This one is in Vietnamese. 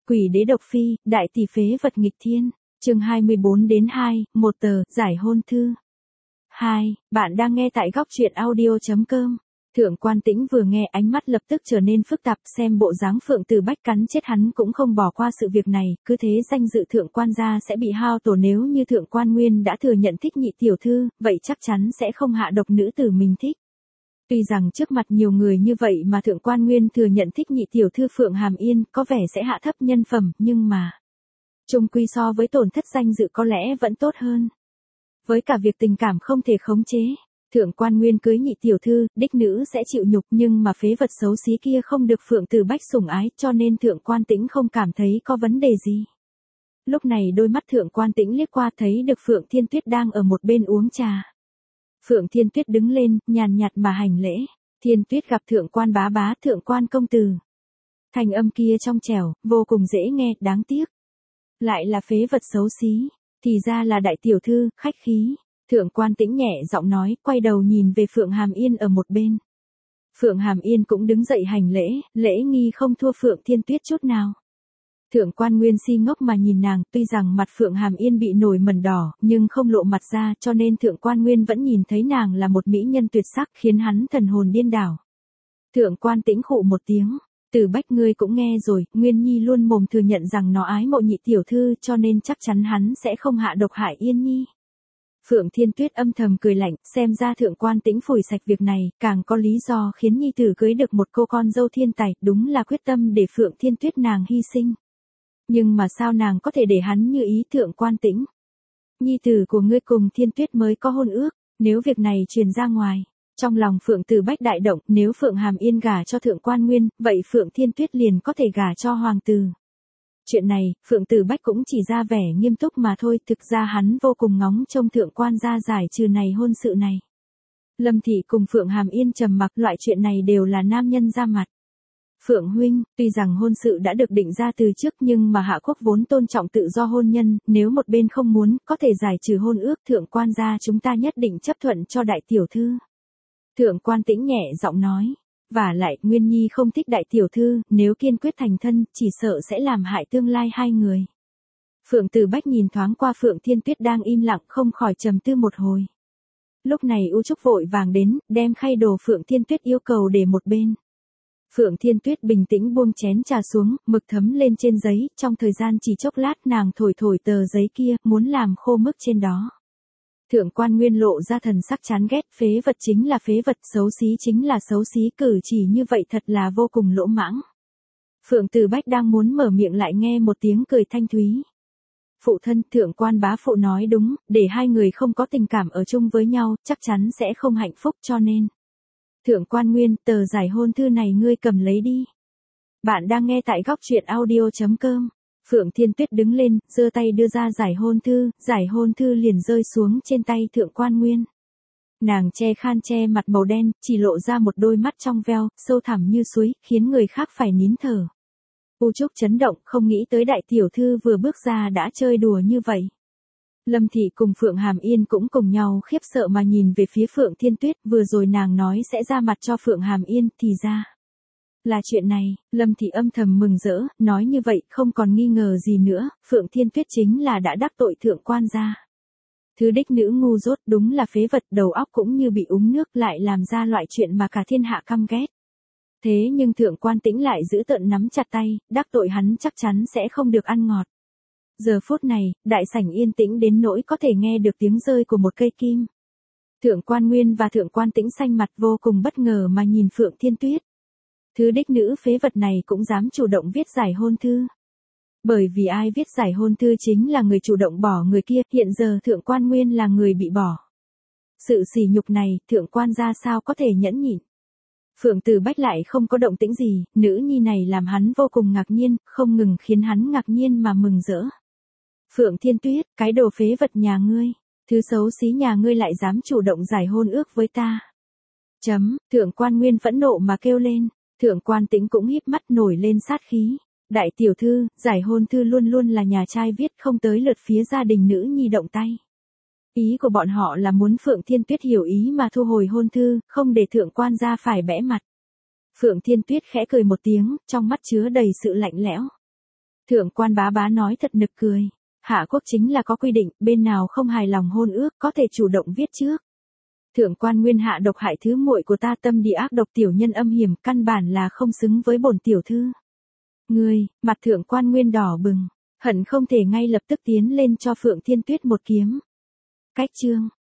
Quỷ đế độc phi, đại tỷ phế vật nghịch thiên. Chương 24-2, một tờ, giải hôn thư. 2. Bạn đang nghe tại góc truyện audio.com. Thượng Quan Tĩnh vừa nghe ánh mắt lập tức trở nên phức tạp, xem bộ dáng Phượng Từ Bách cắn chết hắn cũng không bỏ qua sự việc này, cứ thế danh dự Thượng Quan gia sẽ bị hao tổn. Nếu như Thượng Quan Nguyên đã thừa nhận thích nhị tiểu thư, vậy chắc chắn sẽ không hạ độc nữ tử mình thích. Tuy rằng trước mặt nhiều người như vậy mà Thượng Quan Nguyên thừa nhận thích nhị tiểu thư Phượng Hàm Yên có vẻ sẽ hạ thấp nhân phẩm, nhưng mà chung quy so với tổn thất danh dự có lẽ vẫn tốt hơn. Với cả việc tình cảm không thể khống chế, Thượng Quan Nguyên cưới nhị tiểu thư, đích nữ sẽ chịu nhục, nhưng mà phế vật xấu xí kia không được Phượng Từ Bách sủng ái, cho nên Thượng Quan Tĩnh không cảm thấy có vấn đề gì. Lúc này đôi mắt Thượng Quan Tĩnh liếc qua thấy được Phượng Thiên Tuyết đang ở một bên uống trà. Phượng Thiên Tuyết đứng lên, nhàn nhạt mà hành lễ. Thiên Tuyết gặp Thượng Quan bá bá, Thượng Quan công tử. Thành âm kia trong trẻo, vô cùng dễ nghe, đáng tiếc. Lại là phế vật xấu xí, thì ra là đại tiểu thư, khách khí. Thượng Quan Tĩnh nhẹ giọng nói, quay đầu nhìn về Phượng Hàm Yên ở một bên. Phượng Hàm Yên cũng đứng dậy hành lễ, lễ nghi không thua Phượng Thiên Tuyết chút nào. Thượng Quan Nguyên si ngốc mà nhìn nàng, tuy rằng mặt Phượng Hàm Yên bị nổi mẩn đỏ, nhưng không lộ mặt ra, cho nên Thượng Quan Nguyên vẫn nhìn thấy nàng là một mỹ nhân tuyệt sắc, khiến hắn thần hồn điên đảo. Thượng Quan Tĩnh khụ một tiếng, Từ Bách ngươi cũng nghe rồi, Nguyên Nhi luôn mồm thừa nhận rằng nó ái mộ nhị tiểu thư, cho nên chắc chắn hắn sẽ không hạ độc hại Yên Nhi. Phượng Thiên Tuyết âm thầm cười lạnh, xem ra Thượng Quan Tĩnh phủi sạch việc này, càng có lý do khiến Nhi tử cưới được một cô con dâu thiên tài, đúng là quyết tâm để Phượng Thiên Tuyết nàng hy sinh. Nhưng mà sao nàng có thể để hắn như ý Thượng Quan Tĩnh? Nhi tử của ngươi cùng Thiên Tuyết mới có hôn ước, nếu việc này truyền ra ngoài, trong lòng Phượng Từ Bách đại động, nếu Phượng Hàm Yên gả cho Thượng Quan Nguyên, vậy Phượng Thiên Tuyết liền có thể gả cho hoàng tử. Chuyện này, Phượng Từ Bách cũng chỉ ra vẻ nghiêm túc mà thôi, thực ra hắn vô cùng ngóng trông Thượng Quan gia giải trừ này hôn sự này. Lâm Thị cùng Phượng Hàm Yên trầm mặc, loại chuyện này đều là nam nhân ra mặt. Phượng huynh, tuy rằng hôn sự đã được định ra từ trước nhưng mà Hạ Quốc vốn tôn trọng tự do hôn nhân, nếu một bên không muốn, có thể giải trừ hôn ước, Thượng Quan gia chúng ta nhất định chấp thuận cho đại tiểu thư. Thượng Quan Tĩnh nhẹ giọng nói, vả lại, Nguyên Nhi không thích đại tiểu thư, nếu kiên quyết thành thân, chỉ sợ sẽ làm hại tương lai hai người. Phượng Từ Bách nhìn thoáng qua Phượng Thiên Tuyết đang im lặng, không khỏi trầm tư một hồi. Lúc này U Trúc vội vàng đến, đem khay đồ Phượng Thiên Tuyết yêu cầu để một bên. Phượng Thiên Tuyết bình tĩnh buông chén trà xuống, mực thấm lên trên giấy, trong thời gian chỉ chốc lát nàng thổi thổi tờ giấy kia, muốn làm khô mức trên đó. Thượng Quan Nguyên lộ ra thần sắc chán ghét, phế vật chính là phế vật, xấu xí chính là xấu xí, cử chỉ như vậy thật là vô cùng lỗ mãng. Phượng Từ Bách đang muốn mở miệng lại nghe một tiếng cười thanh thúy. Phụ thân, Thượng Quan bá phụ nói đúng, để hai người không có tình cảm ở chung với nhau, chắc chắn sẽ không hạnh phúc, cho nên. Thượng Quan Nguyên, tờ giải hôn thư này ngươi cầm lấy đi. Bạn đang nghe tại góc truyện audio.com. Phượng Thiên Tuyết đứng lên, giơ tay đưa ra giải hôn thư liền rơi xuống trên tay Thượng Quan Nguyên. Nàng che khan che mặt màu đen, chỉ lộ ra một đôi mắt trong veo, sâu thẳm như suối, khiến người khác phải nín thở. U Trúc chấn động, không nghĩ tới đại tiểu thư vừa bước ra đã chơi đùa như vậy. Lâm Thị cùng Phượng Hàm Yên cũng cùng nhau khiếp sợ mà nhìn về phía Phượng Thiên Tuyết, vừa rồi nàng nói sẽ ra mặt cho Phượng Hàm Yên, thì ra là chuyện này. Lâm Thị âm thầm mừng rỡ, nói như vậy không còn nghi ngờ gì nữa, Phượng Thiên Tuyết chính là đã đắc tội Thượng Quan gia. Thứ đích nữ ngu dốt, đúng là phế vật, đầu óc cũng như bị uống nước, lại làm ra loại chuyện mà cả thiên hạ căm ghét. Thế nhưng Thượng Quan Tĩnh lại giữ tợn nắm chặt tay, đắc tội hắn chắc chắn sẽ không được ăn ngọt. Giờ phút này, đại sảnh yên tĩnh đến nỗi có thể nghe được tiếng rơi của một cây kim. Thượng Quan Nguyên và Thượng Quan Tĩnh xanh mặt vô cùng bất ngờ mà nhìn Phượng Thiên Tuyết. Thứ đích nữ phế vật này cũng dám chủ động viết giải hôn thư. Bởi vì ai viết giải hôn thư chính là người chủ động bỏ người kia, hiện giờ Thượng Quan Nguyên là người bị bỏ. Sự sỉ nhục này, Thượng Quan gia sao có thể nhẫn nhịn. Phượng Từ Bách lại không có động tĩnh gì, nữ nhi này làm hắn vô cùng ngạc nhiên, không ngừng khiến hắn ngạc nhiên mà mừng rỡ. Phượng Thiên Tuyết, cái đồ phế vật nhà ngươi, thứ xấu xí nhà ngươi lại dám chủ động giải hôn ước với ta. Thượng Quan Nguyên phẫn nộ mà kêu lên, Thượng Quan Tĩnh cũng híp mắt nổi lên sát khí. Đại tiểu thư, giải hôn thư luôn luôn là nhà trai viết, không tới lượt phía gia đình nữ nhi động tay. Ý của bọn họ là muốn Phượng Thiên Tuyết hiểu ý mà thu hồi hôn thư, không để Thượng Quan gia phải bẽ mặt. Phượng Thiên Tuyết khẽ cười một tiếng, trong mắt chứa đầy sự lạnh lẽo. Thượng quan bá bá nói thật nực cười. Hạ quốc chính là có quy định, bên nào không hài lòng hôn ước có thể chủ động viết trước. Thượng quan Nguyên hạ độc hại thứ muội của ta, tâm địa ác độc, tiểu nhân âm hiểm, căn bản là không xứng với bổn tiểu thư. Ngươi, mặt thượng quan Nguyên đỏ bừng, hận không thể ngay lập tức tiến lên cho Phượng Thiên Tuyết một kiếm. Cách chương